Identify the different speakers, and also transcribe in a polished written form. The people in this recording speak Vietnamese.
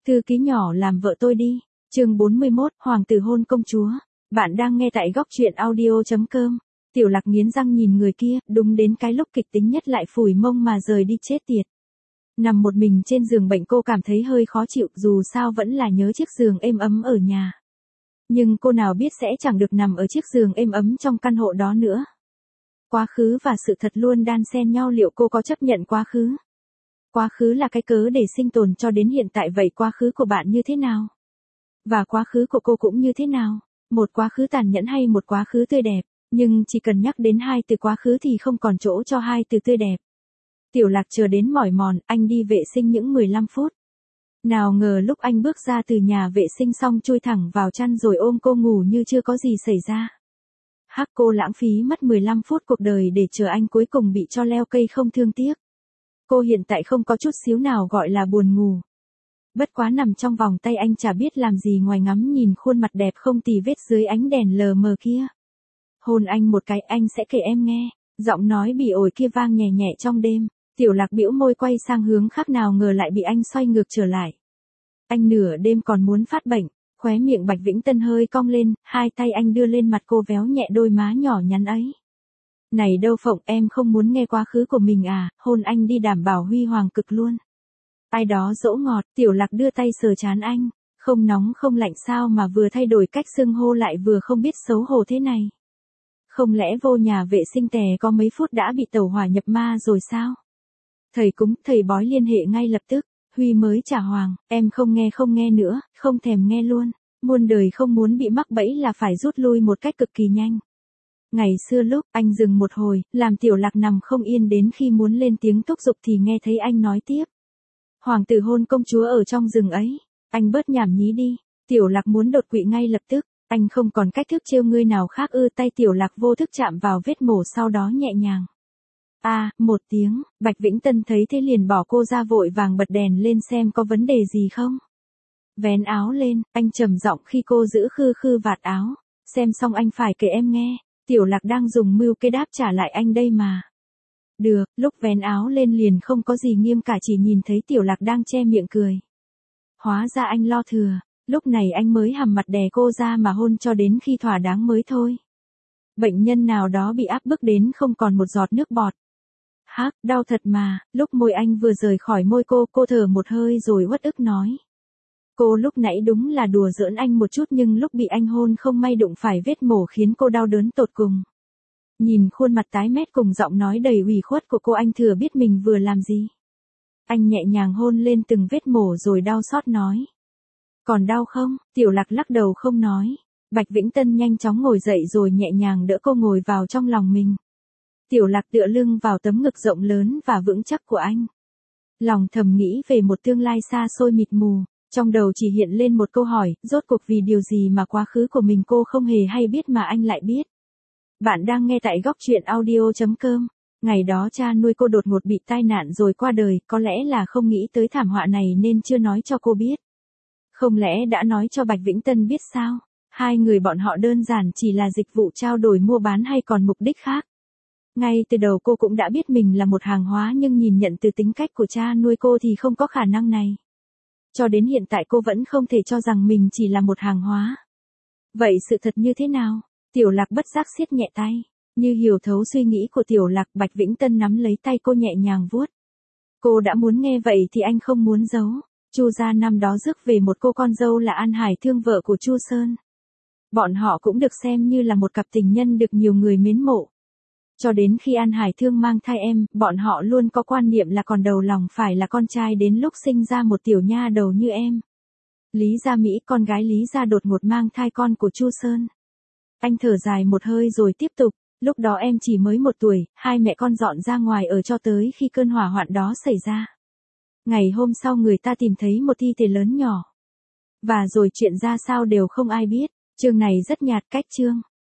Speaker 1: Thư ký nhỏ làm vợ tôi đi. Chương 41, Hoàng tử hôn công chúa. Bạn đang nghe tại góc truyện audio.com. Tiểu Lạc nghiến răng nhìn người kia, đúng đến cái lúc kịch tính nhất lại phủi mông mà rời đi chết tiệt. Nằm một mình trên giường bệnh cô cảm thấy hơi khó chịu, dù sao vẫn là nhớ chiếc giường êm ấm ở nhà. Nhưng cô nào biết sẽ chẳng được nằm ở chiếc giường êm ấm trong căn hộ đó nữa. Quá khứ và sự thật luôn đan xen nhau, liệu cô có chấp nhận quá khứ? Quá khứ là cái cớ để sinh tồn cho đến hiện tại, vậy quá khứ của bạn như thế nào? Và quá khứ của cô cũng như thế nào? Một quá khứ tàn nhẫn hay một quá khứ tươi đẹp? Nhưng chỉ cần nhắc đến hai từ quá khứ thì không còn chỗ cho hai từ tươi đẹp. Tiểu Lạc chờ đến mỏi mòn, anh đi vệ sinh những 15 phút. Nào ngờ lúc anh bước ra từ nhà vệ sinh xong chui thẳng vào chăn rồi ôm cô ngủ như chưa có gì xảy ra. Hắc, cô lãng phí mất 15 phút cuộc đời để chờ anh, cuối cùng bị cho leo cây không thương tiếc. Cô hiện tại không có chút xíu nào gọi là buồn ngủ. Bất quá nằm trong vòng tay anh chả biết làm gì ngoài ngắm nhìn khuôn mặt đẹp không tì vết dưới ánh đèn lờ mờ kia. Hôn anh một cái, anh sẽ kể em nghe. Giọng nói bị ổi kia vang nhẹ nhẹ trong đêm. Tiểu Lạc bĩu môi quay sang hướng khác, nào ngờ lại bị anh xoay ngược trở lại. Anh nửa đêm còn muốn phát bệnh. Khóe miệng Bạch Vĩnh Tân hơi cong lên, hai tay anh đưa lên mặt cô véo nhẹ đôi má nhỏ nhắn ấy. Này đâu Phộng, em không muốn nghe quá khứ của mình à, hôn anh đi đảm bảo huy hoàng cực luôn. Ai đó dỗ ngọt, Tiểu Lạc đưa tay sờ trán anh, không nóng không lạnh sao mà vừa thay đổi cách xưng hô lại vừa không biết xấu hổ thế này. Không lẽ vô nhà vệ sinh tè có mấy phút đã bị tẩu hỏa nhập ma rồi sao? Thầy cúng, thầy bói liên hệ ngay lập tức. Huy mới trả hoàng, em không nghe nữa, không thèm nghe luôn. Muôn đời không muốn bị mắc bẫy là phải rút lui một cách cực kỳ nhanh. Ngày xưa lúc anh dừng một hồi, làm Tiểu Lạc nằm không yên, đến khi muốn lên tiếng thúc giục thì nghe thấy anh nói tiếp. Hoàng tử hôn công chúa ở trong rừng ấy, anh bớt nhảm nhí đi. Tiểu Lạc muốn đột quỵ ngay lập tức, anh không còn cách thức trêu ngươi nào khác ư? Tay Tiểu Lạc vô thức chạm vào vết mổ, sau đó nhẹ nhàng. Một tiếng, Bạch Vĩnh Tân thấy thế liền bỏ cô ra, vội vàng bật đèn lên xem có vấn đề gì không. Vén áo lên, anh trầm giọng khi cô giữ khư khư vạt áo. Xem xong anh phải kể em nghe. Tiểu Lạc đang dùng mưu kế đáp trả lại anh đây mà. Được, lúc vén áo lên liền không có gì nghiêm cả, chỉ nhìn thấy Tiểu Lạc đang che miệng cười. Hóa ra anh lo thừa, lúc này anh mới hằn mặt đè cô ra mà hôn cho đến khi thỏa đáng mới thôi. Bệnh nhân nào đó bị áp bức đến không còn một giọt nước bọt. Hắc, đau thật mà. Lúc môi anh vừa rời khỏi môi cô thở một hơi rồi uất ức nói. Cô lúc nãy đúng là đùa giỡn anh một chút, nhưng lúc bị anh hôn không may đụng phải vết mổ khiến cô đau đớn tột cùng. Nhìn khuôn mặt tái mét cùng giọng nói đầy ủy khuất của cô, anh thừa biết mình vừa làm gì. Anh nhẹ nhàng hôn lên từng vết mổ rồi đau xót nói. Còn đau không? Tiểu Lạc lắc đầu không nói. Bạch Vĩnh Tân nhanh chóng ngồi dậy rồi nhẹ nhàng đỡ cô ngồi vào trong lòng mình. Tiểu Lạc tựa lưng vào tấm ngực rộng lớn và vững chắc của anh. Lòng thầm nghĩ về một tương lai xa xôi mịt mù, trong đầu chỉ hiện lên một câu hỏi, rốt cuộc vì điều gì mà quá khứ của mình cô không hề hay biết mà anh lại biết. Bạn đang nghe tại góc truyện audio.com. Ngày đó cha nuôi cô đột ngột bị tai nạn rồi qua đời, có lẽ là không nghĩ tới thảm họa này nên chưa nói cho cô biết. Không lẽ đã nói cho Bạch Vĩnh Tân biết sao? Hai người bọn họ đơn giản chỉ là dịch vụ trao đổi mua bán hay còn mục đích khác? Ngay từ đầu cô cũng đã biết mình là một hàng hóa, nhưng nhìn nhận từ tính cách của cha nuôi cô thì không có khả năng này. Cho đến hiện tại cô vẫn không thể cho rằng mình chỉ là một hàng hóa. Vậy sự thật như thế nào? Tiểu Lạc bất giác siết nhẹ tay. Như hiểu thấu suy nghĩ của Tiểu Lạc, Bạch Vĩnh Tân nắm lấy tay cô nhẹ nhàng vuốt. Cô đã muốn nghe vậy thì anh không muốn giấu. Chu gia năm đó rước về một cô con dâu là An Hải Thương, vợ của Chu Sơn. Bọn họ cũng được xem như là một cặp tình nhân được nhiều người mến mộ. Cho đến khi An Hải Thương mang thai em, bọn họ luôn có quan niệm là còn đầu lòng phải là con trai, đến lúc sinh ra một tiểu nha đầu như em. Lý Gia Mỹ, con gái Lý Gia, đột ngột mang thai con của Chu Sơn. Anh thở dài một hơi rồi tiếp tục, lúc đó em chỉ mới 1 tuổi, hai mẹ con dọn ra ngoài ở cho tới khi cơn hỏa hoạn đó xảy ra. Ngày hôm sau người ta tìm thấy một thi thể lớn nhỏ. Và rồi chuyện ra sao đều không ai biết. Chương này rất nhạt, cách chương.